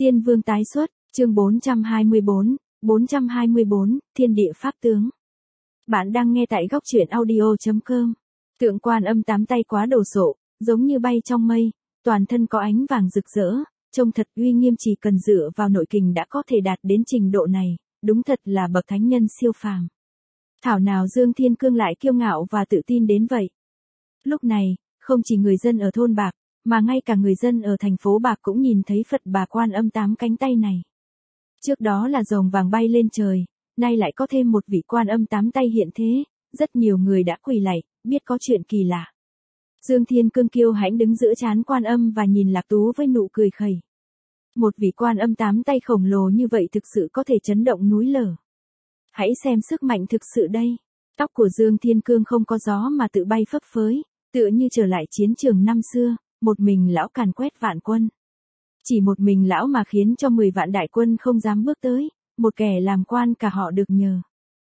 Tiên Vương tái xuất, chương 424, Thiên địa pháp tướng. Bạn đang nghe tại góc truyện audio.com. Tượng Quan Âm tám tay quá đồ sộ, giống như bay trong mây, toàn thân có ánh vàng rực rỡ, trông thật uy nghiêm, chỉ cần dựa vào nội kình đã có thể đạt đến trình độ này, đúng thật là bậc thánh nhân siêu phàm. Thảo nào Dương Thiên Cương lại kiêu ngạo và tự tin đến vậy. Lúc này, không chỉ người dân ở thôn Bạc, mà ngay cả người dân ở thành phố Bạc cũng nhìn thấy Phật Bà Quan Âm tám cánh tay này. Trước đó là rồng vàng bay lên trời, nay lại có thêm một vị Quan Âm tám tay hiện thế, rất nhiều người đã quỳ lạy, biết có chuyện kỳ lạ. Dương Thiên Cương kiêu hãnh đứng giữa trán Quan Âm và nhìn Lạc Tú với nụ cười khẩy. Một vị Quan Âm tám tay khổng lồ như vậy thực sự có thể chấn động núi lở. Hãy xem sức mạnh thực sự đây. Tóc của Dương Thiên Cương không có gió mà tự bay phấp phới, tựa như trở lại chiến trường năm xưa, một mình lão càn quét vạn quân. Chỉ một mình lão mà khiến cho 10 vạn đại quân không dám bước tới, một kẻ làm quan cả họ được nhờ.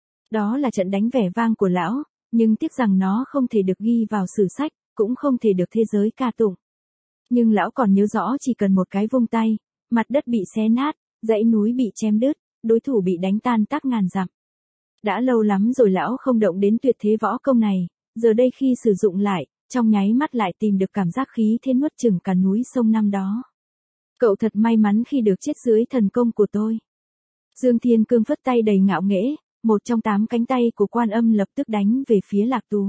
Đó là trận đánh vẻ vang của lão, nhưng tiếc rằng nó không thể được ghi vào sử sách, cũng không thể được thế giới ca tụng. Nhưng lão còn nhớ rõ chỉ cần một cái vung tay, mặt đất bị xé nát, dãy núi bị chém đứt, đối thủ bị đánh tan tác ngàn dặm. Đã lâu lắm rồi lão không động đến tuyệt thế võ công này, giờ đây khi sử dụng lại, trong nháy mắt lại tìm được cảm giác khí thế nuốt chửng cả núi sông năm đó. Cậu thật may mắn khi được chết dưới thần công của tôi. Dương Thiên Cương phất tay đầy ngạo nghễ, một trong 8 cánh tay của Quan Âm lập tức đánh về phía Lạc Tú.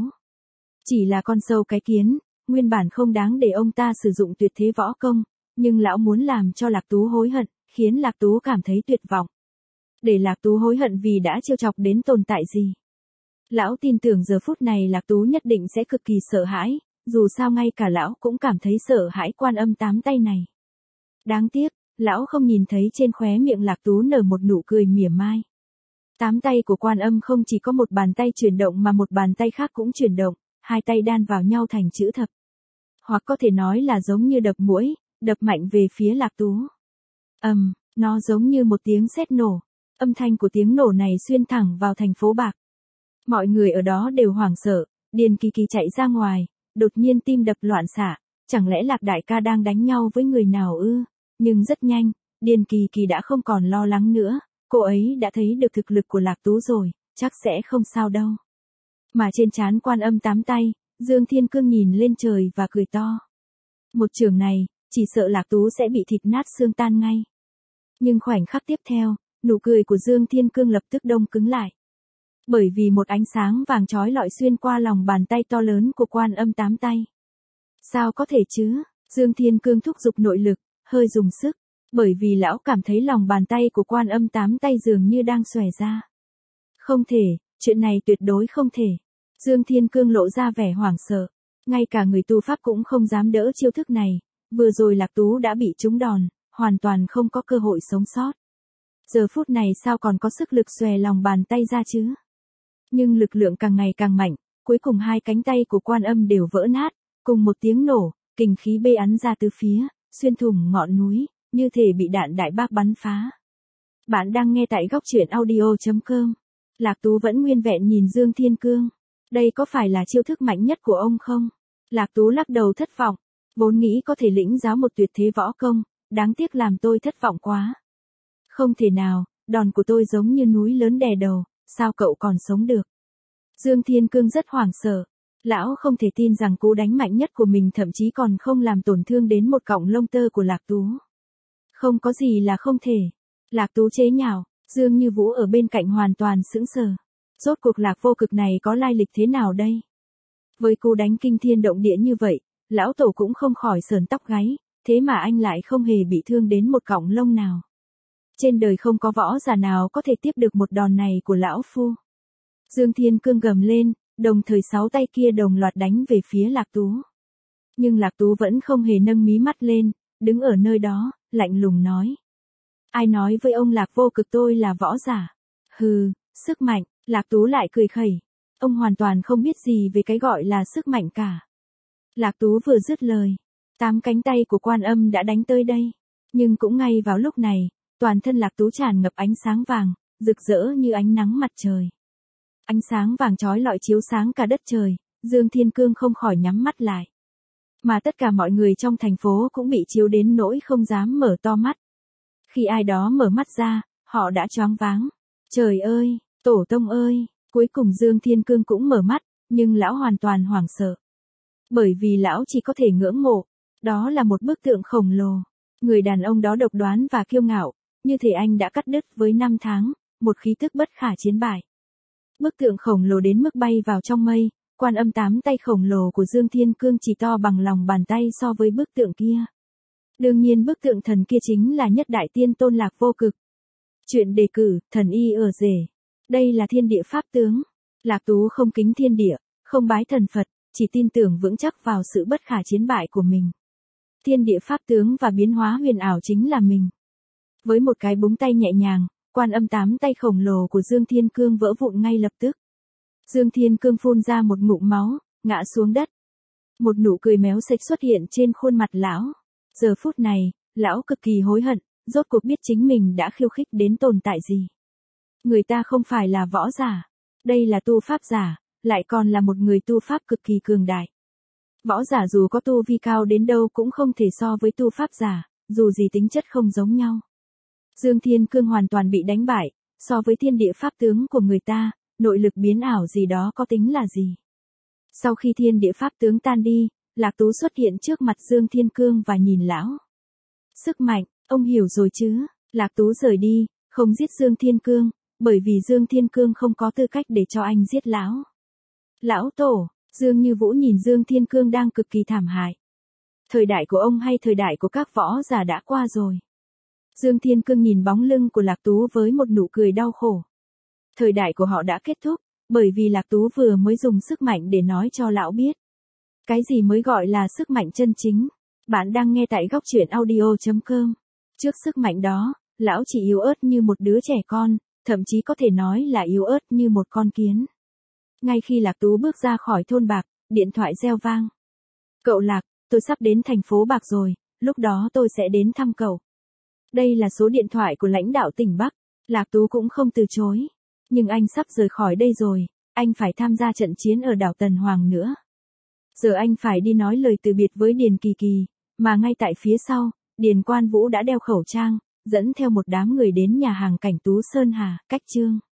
Chỉ là con sâu cái kiến, nguyên bản không đáng để ông ta sử dụng tuyệt thế võ công, nhưng lão muốn làm cho Lạc Tú hối hận, khiến Lạc Tú cảm thấy tuyệt vọng. Để Lạc Tú hối hận vì đã trêu chọc đến tồn tại gì. Lão tin tưởng giờ phút này Lạc Tú nhất định sẽ cực kỳ sợ hãi, dù sao ngay cả lão cũng cảm thấy sợ hãi Quan Âm tám tay này. Đáng tiếc, lão không nhìn thấy trên khóe miệng Lạc Tú nở một nụ cười mỉa mai. 8 tay của Quan Âm không chỉ có một bàn tay chuyển động mà một bàn tay khác cũng chuyển động, hai tay đan vào nhau thành chữ thập. Hoặc có thể nói là giống như đập muỗi, đập mạnh về phía Lạc Tú. Nó giống như một tiếng sét nổ, âm thanh của tiếng nổ này xuyên thẳng vào thành phố Bạc. Mọi người ở đó đều hoảng sợ, Điền Kỳ Kỳ chạy ra ngoài, đột nhiên tim đập loạn xạ, chẳng lẽ Lạc đại ca đang đánh nhau với người nào ư? Nhưng rất nhanh, Điền Kỳ Kỳ đã không còn lo lắng nữa, cô ấy đã thấy được thực lực của Lạc Tú rồi, chắc sẽ không sao đâu. Mà trên trán Quan Âm tám tay, Dương Thiên Cương nhìn lên trời và cười to. Một chưởng này, chỉ sợ Lạc Tú sẽ bị thịt nát xương tan ngay. Nhưng khoảnh khắc tiếp theo, nụ cười của Dương Thiên Cương lập tức đông cứng lại. Bởi vì một ánh sáng vàng chói lọi xuyên qua lòng bàn tay to lớn của Quan Âm tám tay. Sao có thể chứ? Dương Thiên Cương thúc giục nội lực, hơi dùng sức, bởi vì lão cảm thấy lòng bàn tay của Quan Âm tám tay dường như đang xòe ra. Không thể, chuyện này tuyệt đối không thể. Dương Thiên Cương lộ ra vẻ hoảng sợ, ngay cả người tu pháp cũng không dám đỡ chiêu thức này, vừa rồi Lạc Tú đã bị trúng đòn, hoàn toàn không có cơ hội sống sót. Giờ phút này sao còn có sức lực xòe lòng bàn tay ra chứ? Nhưng lực lượng càng ngày càng mạnh, cuối cùng hai cánh tay của Quan Âm đều vỡ nát, cùng một tiếng nổ, kình khí bê ắn ra từ phía, xuyên thủng ngọn núi, như thể bị đạn đại bác bắn phá. Bạn đang nghe tại góc truyện audio.com. Lạc Tú vẫn nguyên vẹn nhìn Dương Thiên Cương. Đây có phải là chiêu thức mạnh nhất của ông không? Lạc Tú lắc đầu thất vọng, vốn nghĩ có thể lĩnh giáo một tuyệt thế võ công, đáng tiếc làm tôi thất vọng quá. Không thể nào, đòn của tôi giống như núi lớn đè đầu, sao cậu còn sống được? Dương Thiên Cương rất hoảng sợ. Lão không thể tin rằng cú đánh mạnh nhất của mình thậm chí còn không làm tổn thương đến một cọng lông tơ của Lạc Tú. Không có gì là không thể. Lạc Tú chế nhạo, Dương Như Vũ ở bên cạnh hoàn toàn sững sờ. Rốt cuộc Lạc Vô Cực này có lai lịch thế nào đây? Với cú đánh kinh thiên động địa như vậy, lão tổ cũng không khỏi sởn tóc gáy, thế mà anh lại không hề bị thương đến một cọng lông nào. Trên đời không có võ giả nào có thể tiếp được một đòn này của lão phu. Dương Thiên Cương gầm lên, đồng thời 6 tay kia đồng loạt đánh về phía Lạc Tú. Nhưng Lạc Tú vẫn không hề nâng mí mắt lên, đứng ở nơi đó, lạnh lùng nói. Ai nói với ông Lạc Vô Cực tôi là võ giả? Hừ, sức mạnh, Lạc Tú lại cười khẩy. Ông hoàn toàn không biết gì về cái gọi là sức mạnh cả. Lạc Tú vừa dứt lời, 8 cánh tay của Quan Âm đã đánh tới đây. Nhưng cũng ngay vào lúc này, toàn thân Lạc Tú tràn ngập ánh sáng vàng, rực rỡ như ánh nắng mặt trời. Ánh sáng vàng chói lọi chiếu sáng cả đất trời, Dương Thiên Cương không khỏi nhắm mắt lại. Mà tất cả mọi người trong thành phố cũng bị chiếu đến nỗi không dám mở to mắt. Khi ai đó mở mắt ra, họ đã choáng váng. Trời ơi, tổ tông ơi, cuối cùng Dương Thiên Cương cũng mở mắt, nhưng lão hoàn toàn hoảng sợ. Bởi vì lão chỉ có thể ngưỡng mộ, đó là một bức tượng khổng lồ. Người đàn ông đó độc đoán và kiêu ngạo, như thể anh đã cắt đứt với năm tháng, một khí tức bất khả chiến bại. Bức tượng khổng lồ đến mức bay vào trong mây, Quan Âm 8 tay khổng lồ của Dương Thiên Cương chỉ to bằng lòng bàn tay so với bức tượng kia. Đương nhiên bức tượng thần kia chính là Nhất Đại Tiên Tôn Lạc Vô Cực. Chuyện đề cử, thần y ở rể. Đây là thiên địa pháp tướng. Lạc Tú không kính thiên địa, không bái thần Phật, chỉ tin tưởng vững chắc vào sự bất khả chiến bại của mình. Thiên địa pháp tướng và biến hóa huyền ảo chính là mình. Với một cái búng tay nhẹ nhàng, Quan Âm 8 tay khổng lồ của Dương Thiên Cương vỡ vụn ngay lập tức. Dương Thiên Cương phun ra một ngụm máu, ngã xuống đất. Một nụ cười méo sạch xuất hiện trên khuôn mặt lão. Giờ phút này, lão cực kỳ hối hận, rốt cuộc biết chính mình đã khiêu khích đến tồn tại gì. Người ta không phải là võ giả, đây là tu pháp giả, lại còn là một người tu pháp cực kỳ cường đại. Võ giả dù có tu vi cao đến đâu cũng không thể so với tu pháp giả, dù gì tính chất không giống nhau. Dương Thiên Cương hoàn toàn bị đánh bại, so với thiên địa pháp tướng của người ta, nội lực biến ảo gì đó có tính là gì. Sau khi thiên địa pháp tướng tan đi, Lạc Tú xuất hiện trước mặt Dương Thiên Cương và nhìn lão. Sức mạnh, ông hiểu rồi chứ. Lạc Tú rời đi, không giết Dương Thiên Cương, bởi vì Dương Thiên Cương không có tư cách để cho anh giết lão. Lão tổ, Dương Như Vũ nhìn Dương Thiên Cương đang cực kỳ thảm hại. Thời đại của ông hay thời đại của các võ giả đã qua rồi. Dương Thiên Cương nhìn bóng lưng của Lạc Tú với một nụ cười đau khổ. Thời đại của họ đã kết thúc, bởi vì Lạc Tú vừa mới dùng sức mạnh để nói cho lão biết. Cái gì mới gọi là sức mạnh chân chính? Bạn đang nghe tại góc truyện audio.com. Trước sức mạnh đó, lão chỉ yếu ớt như một đứa trẻ con, thậm chí có thể nói là yếu ớt như một con kiến. Ngay khi Lạc Tú bước ra khỏi thôn Bạc, điện thoại reo vang. Cậu Lạc, tôi sắp đến thành phố Bạc rồi, lúc đó tôi sẽ đến thăm cậu. Đây là số điện thoại của lãnh đạo tỉnh Bắc, Lạc Tú cũng không từ chối. Nhưng anh sắp rời khỏi đây rồi, anh phải tham gia trận chiến ở đảo Tần Hoàng nữa. Giờ anh phải đi nói lời từ biệt với Điền Kỳ Kỳ, mà ngay tại phía sau, Điền Quan Vũ đã đeo khẩu trang, dẫn theo một đám người đến nhà hàng Cảnh Tú Sơn Hà, Cách Chương.